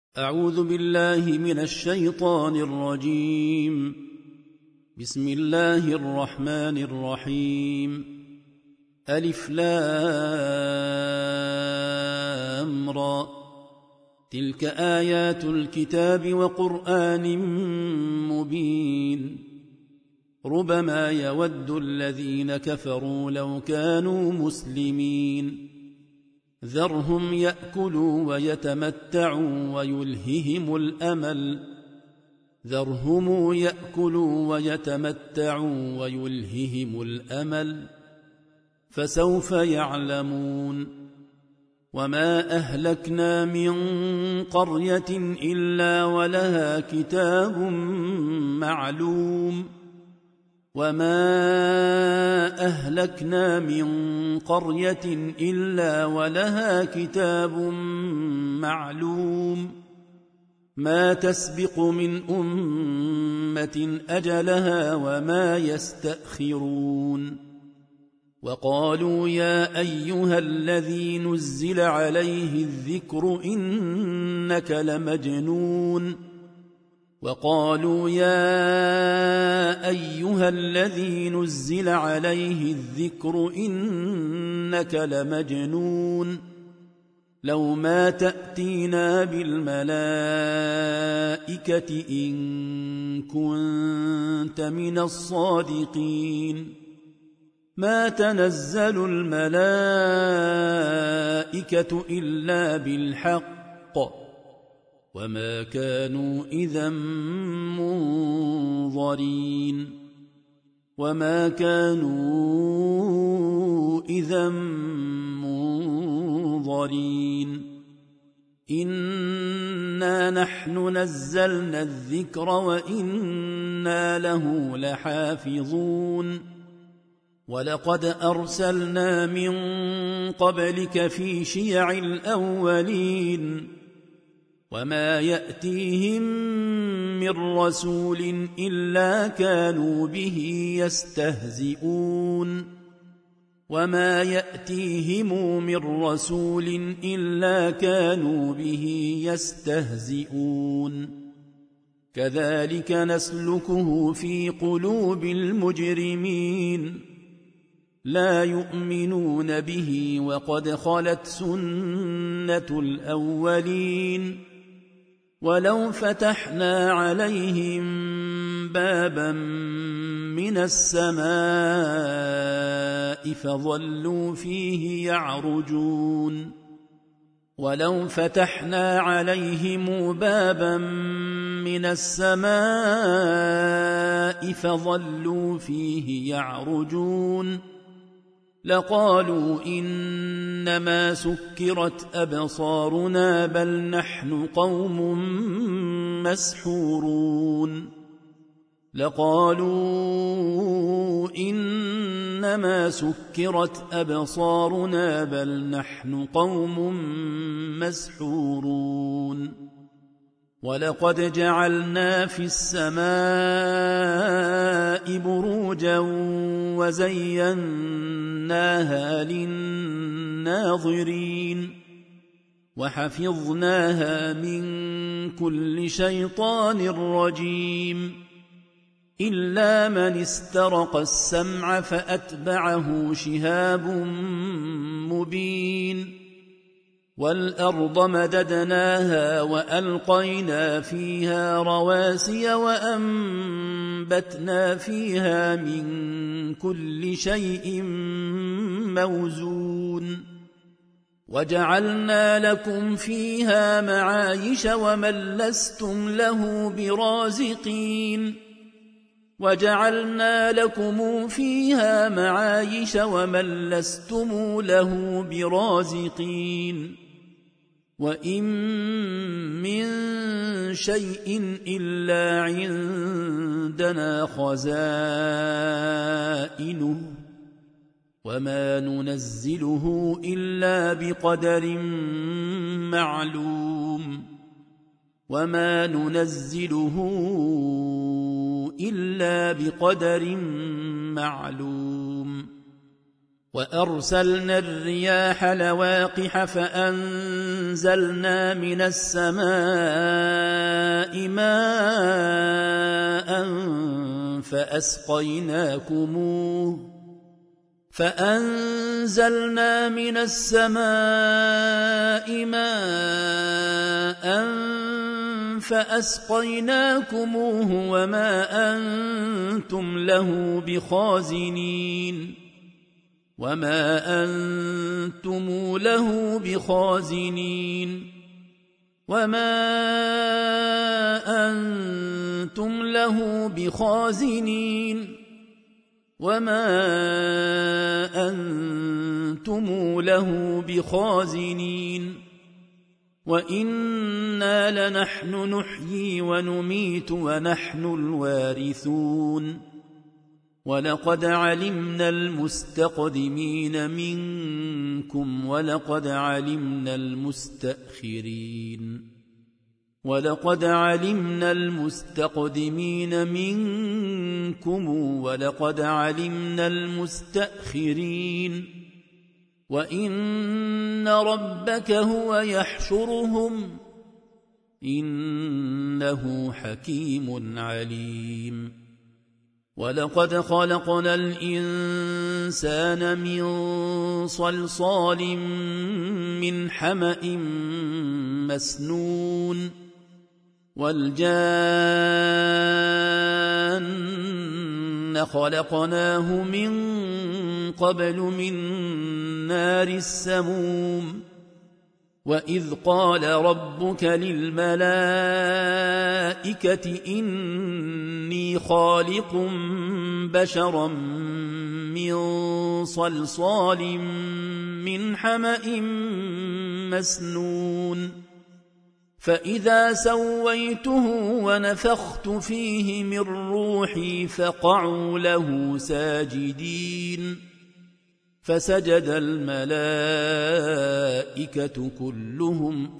أعوذ بالله من الشيطان الرجيم. بسم الله الرحمن الرحيم. ألف لام را. تلك آيات الكتاب وقرآن مبين. ربما يود الذين كفروا لو كانوا مسلمين. ذرهم يأكلوا ويتمتعوا ويلههم الأمل فسوف يعلمون. وما أهلكنا من قرية إلا ولها كتاب معلوم. ما تسبق من أمة أجلها وما يستأخرون. وقالوا يا أيها الذي نزل عليه الذكر إنك لمجنون. لو ما تأتينا بالملائكة إن كنت من الصادقين. ما تنزل الملائكة إلا بالحق وما كانوا إذا منظرين. إنا نحن نزلنا الذكر وإنا له لحافظون. ولقد أرسلنا من قبلك في شيع الأولين. وما يأتيهم من رسول إلا كانوا به يستهزئون. كذلك نسلكه في قلوب المجرمين. لا يؤمنون به وقد خلت سنة الأولين. ولو فتحنا عليهم بابا من السماء فظلوا فيه يعرجون لقالوا إنما سكرت أبصارنا بل نحن قوم مسحورون. ولقد جعلنا في السماء بروجا وزيناها للناظرين وحفظناها من كل شيطان رجيم. إلا من استرق السمع فأتبعه شهاب مبين. والأرض مددناها وألقينا فيها رواسي وأنبتنا فيها من كل شيء موزون. وجعلنا لكم فيها معايش ومن لستم له برازقين. وإن من شيء إلا عندنا خزائنه وما ننزله إلا بقدر معلوم. وأرسلنا الرياح لواقح فأنزلنا من السماء ماء فأسقيناكموه وما أنتم له بخازنين وإنا لنحن نحيي ونميت ونحن الوارثون ولقد علمنا المستقدمين منكم ولقد علمنا المستأخرين وإن ربك هو يحشرهم إنه حكيم عليم ولقد خلقنا الإنسان من صلصال من حمأ مسنون والجان خلقناه من قبل من نار السموم وإذ قال ربك للملائكة إني خالق بشرا من صلصال من حمأ مسنون فإذا سويته ونفخت فيه من روحي فقعوا له ساجدين فسجد الملائكة كلهم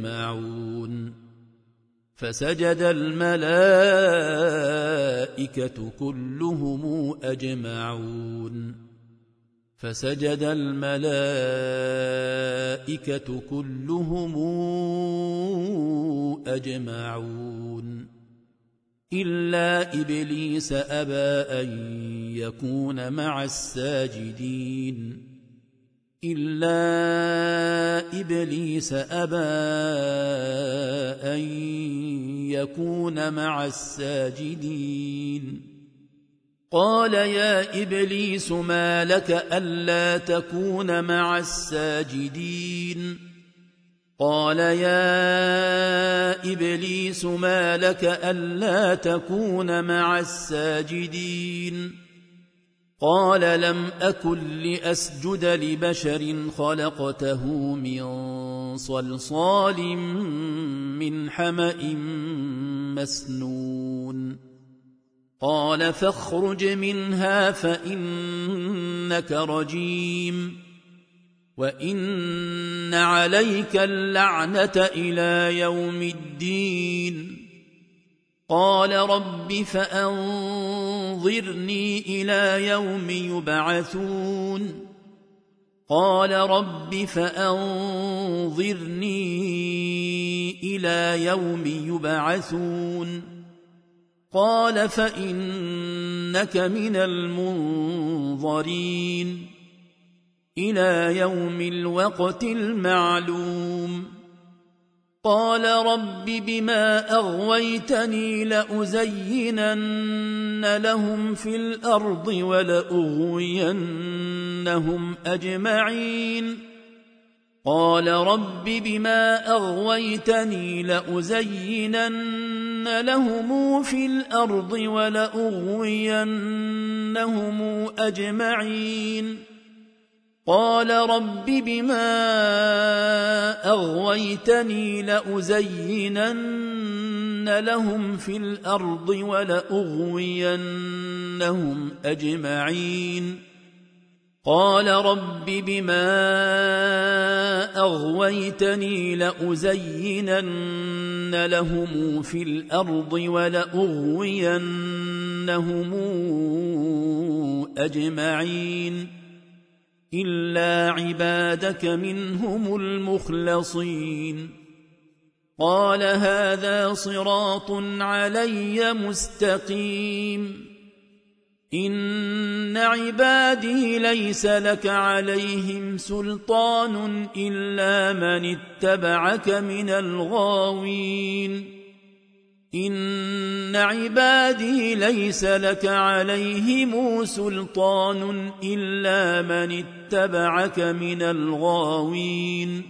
أجمعون إلا إبليس أبى أن يكون مع الساجدين قال يا إبليس ما لك ألا تكون مع الساجدين قال يا إبليس ما لك ألا تكون مع الساجدين قال لم أكن لأسجد لبشر خلقته من صلصال من حمأ مسنون قال فاخرج منها فإنك رجيم وإن عليك اللعنة إلى يوم الدين قال رب فأنظرني إلى يوم يبعثون قال فإنك من المنظرين إلى يوم الوقت المعلوم قال رب بما أغويتني لأزينن لهم في الأرض ولأغوينهم أجمعين قال رب بما أغويتني لأزينن لهم في الأرض ولأغوينهم أجمعين قال رب بما أغويتني لأزينن لهم في الأرض ولأغوينهم أجمعين قال رب بما أغويتني لأزينن لهم في الأرض ولأغوينهم أجمعين إلا عبادك منهم المخلصين قال هذا صراط علي مستقيم إن عبادي ليس لك عليهم سلطان إلا من اتبعك من الغاوين إن عبادي ليس لك عليهم سلطان إلا من اتبعك من الغاوين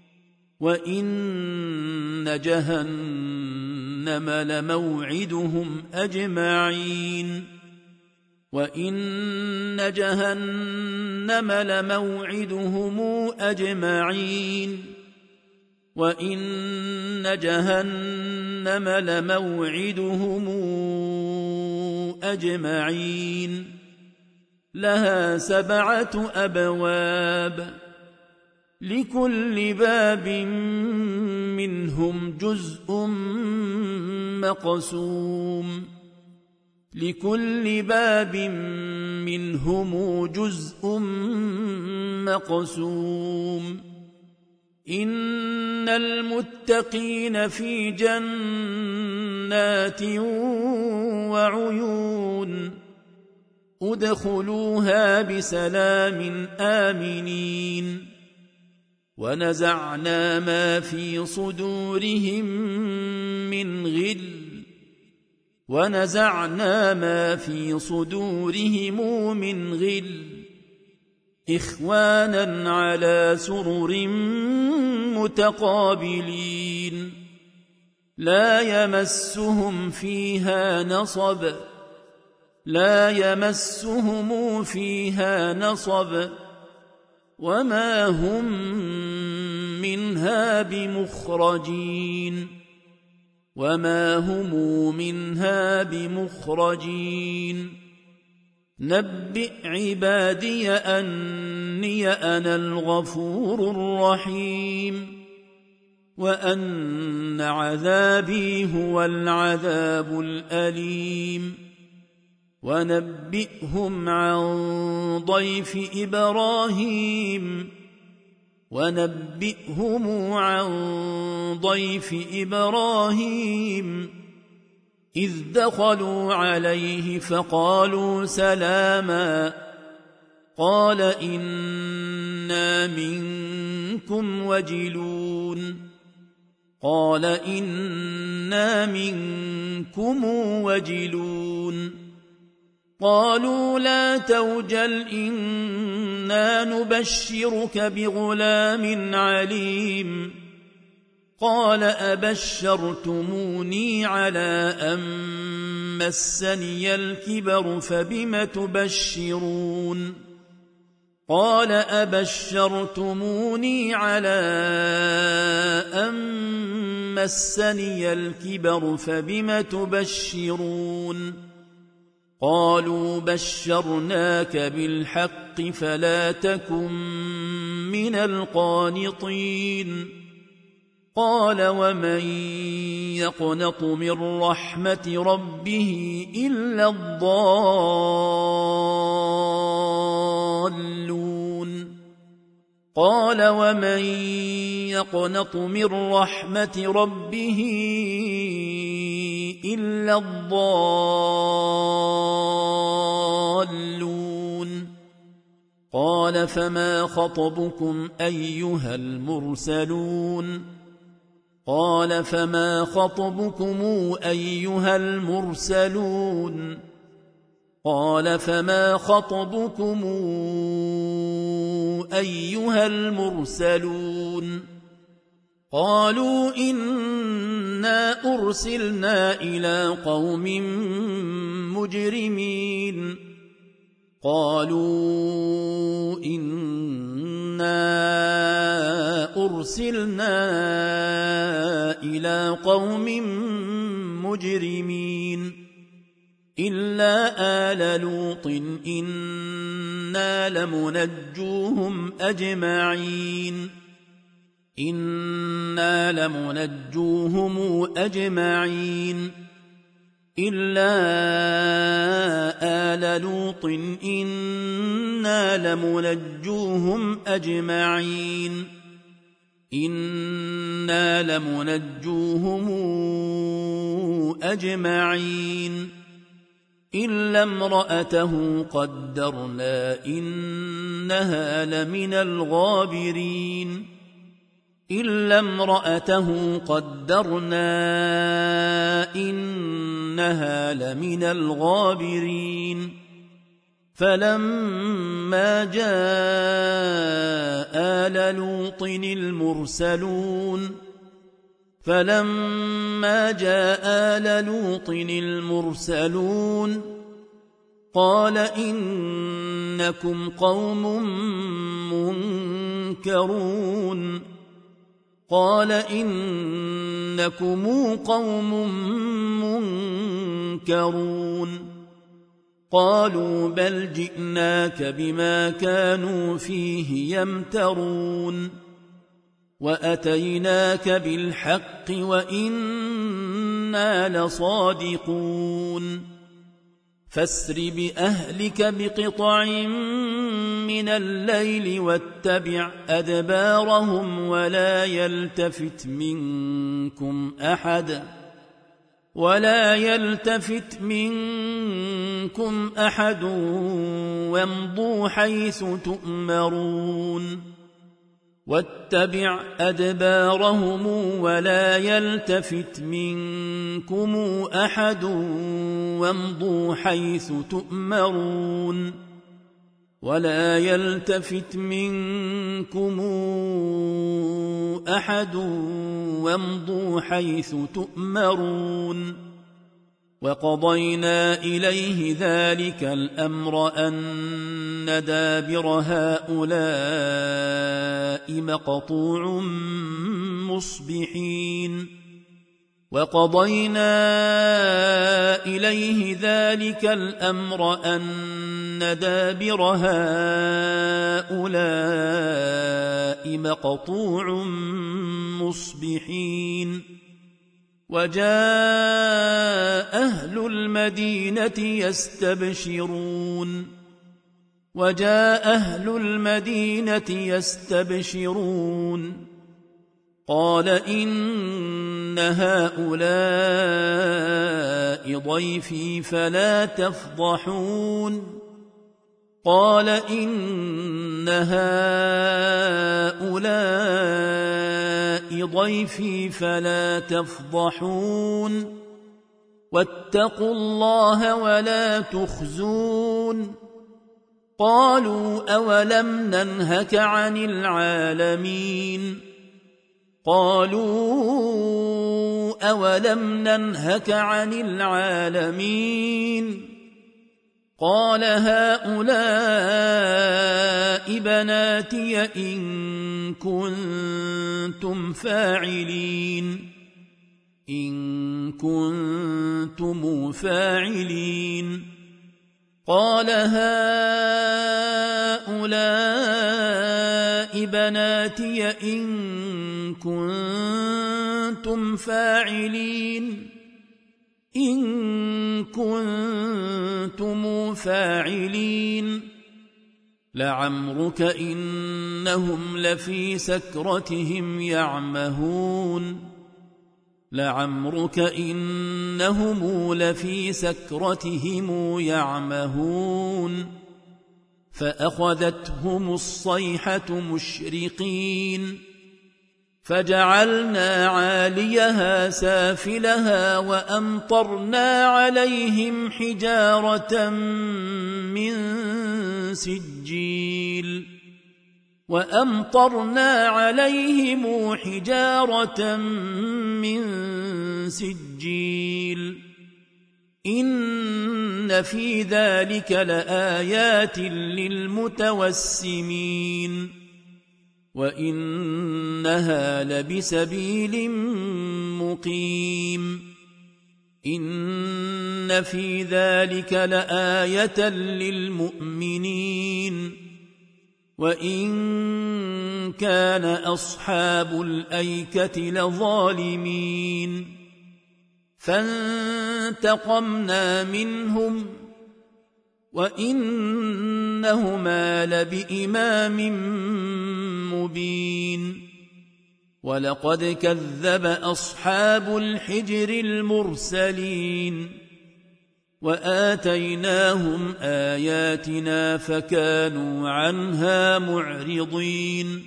وإن جهنم لموعدهم أجمعين وإن جهنم لموعدهم أجمعين وإن جهنم لموعدهم أجمعين لها 7 أبواب لكل باب منهم جزء مقسوم لكل باب منهم جزء مقسوم إن المتقين في جنات وعيون ادخلوها بسلام آمنين ونزعنا ما في صدورهم من غل إخوانا على سرر متقابلين لا يمسهم فيها نصب وما هم منها بمخرجين نبئ عبادي أني أنا الغفور الرحيم وأن عذابي هو العذاب الأليم ونبئهم عن ضيف إبراهيم إذ دخلوا عليه فقالوا سلاما قال إنا منكم وجلون قالوا لا توجل إنا نبشرك بغلام عليم قال أبشرتموني على أن مسني الكبر فبم تبشرون قال أبشرتموني على أن مسني الكبر فبم تبشرون قالوا بشرناك بالحق فلا تكن من القانطين قال ومن يقنط من رحمة ربه إلا الضالون قال ومن يقنط من رحمة ربه إلا الضالون قال فما خطبكم أيها المرسلون قال فما خطبكم أيها المرسلون قال فما خطبكم أيها المرسلون قالوا إنا أرسلنا إلى قوم مجرمين قالوا إنا أرسلنا إلى قوم مجرمين إلا آل لوط إنا لمنجوهم أجمعين إلا آل لوط إنا لمنجوهم أجمعين إلا امرأته قدرنا إنها لمن الغابرين فلما جاء آل لوط المرسلون قال إنكم قوم منكرون قالوا بل جئناك بما كانوا فيه يمترون وأتيناك بالحق وإنا لصادقون فاسر بأهلك بقطع من الليل واتبع أدبارهم ولا يلتفت منكم أحد وامضوا حيث تؤمرون ولا يلتفت منكم أحد وامضوا حيث تؤمرون وقضينا إليه ذلك الأمر أن دابر هؤلاء مقطوع مصبحين وجاء أهل المدينة يستبشرون قال إن هؤلاء ضيفي فلا تفضحون واتقوا الله ولا تخزون قالوا أولم ننهك عن العالمين قال هؤلاء بناتي إن كنتم فاعلين قال هؤلاء بناتي إن كنتم فاعلين لعمرك إنهم لفي سكرتهم يعمهون فأخذتهم الصيحة مشرقين فجعلنا عاليها سافلها وأمطرنا عليهم حجارة من سجيل إن في ذلك لآيات للمتوسمين وإنها لبسبيل مقيم إن في ذلك لآية للمؤمنين وإن كان أصحاب الأيكة لظالمين فانتقمنا منهم وإنهما لبإمام مبين ولقد كذب أصحاب الحجر المرسلين وآتيناهم آياتنا فكانوا عنها معرضين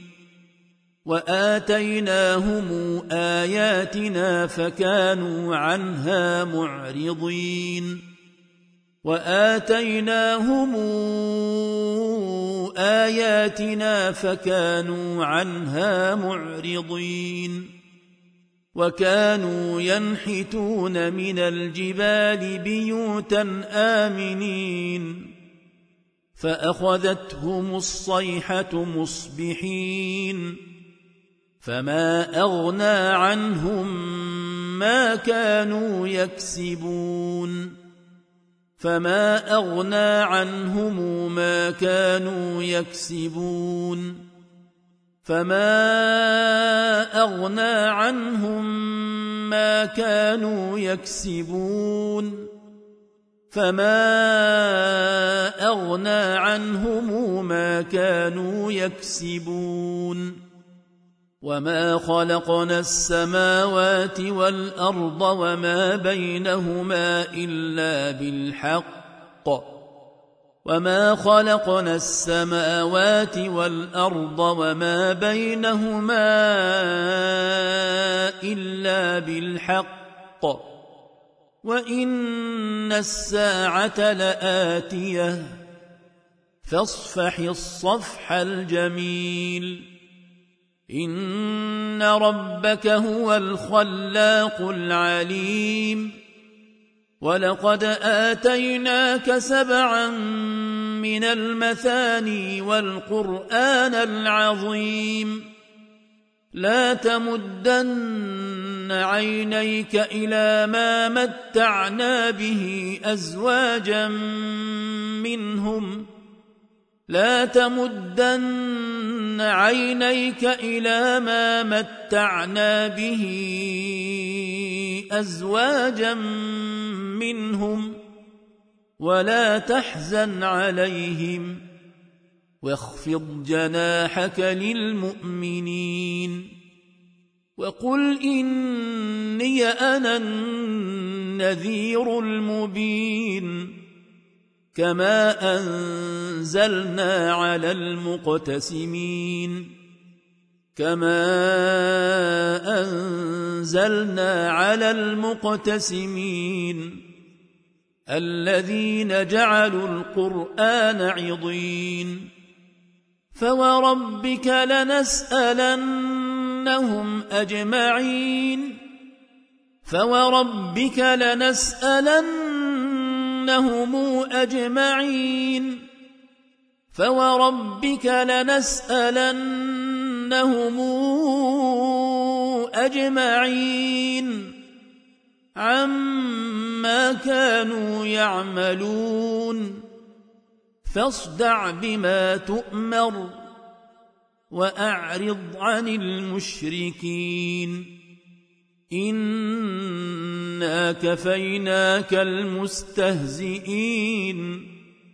وكانوا ينحتون من الجبال بيوتا آمنين فأخذتهم الصيحة مصبحين فما أغنى عنهم ما كانوا يكسبون وما خلقنا السماوات والأرض وما بينهما إلا بالحق وإن الساعة لآتية فاصفح الصفح الجميل إن ربك هو الخلاق العليم ولقد آتيناك 7 من المثاني والقرآن العظيم لا تمدن عينيك إلى ما متعنا به أزواجا منهم ولا تحزن عليهم واخفض جناحك للمؤمنين وقل إني أنا النذير المبين كما أنزلنا على المقتسمين الذين جعلوا القرآن عضين فوربك لنسألنهم أجمعين عما كانوا يعملون فاصدع بما تؤمر وأعرض عن المشركين إنا كفيناك المستهزئين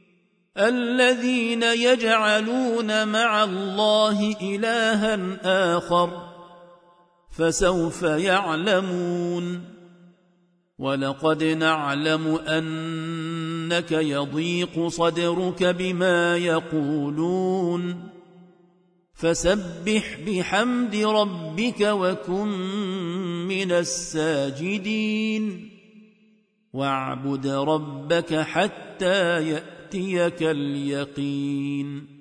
الذين يجعلون مع الله إلها آخر فسوف يعلمون ولقد نعلم أنك يضيق صدرك بما يقولون فسبح بحمد ربك وكن من الساجدين واعبد ربك حتى يأتيك اليقين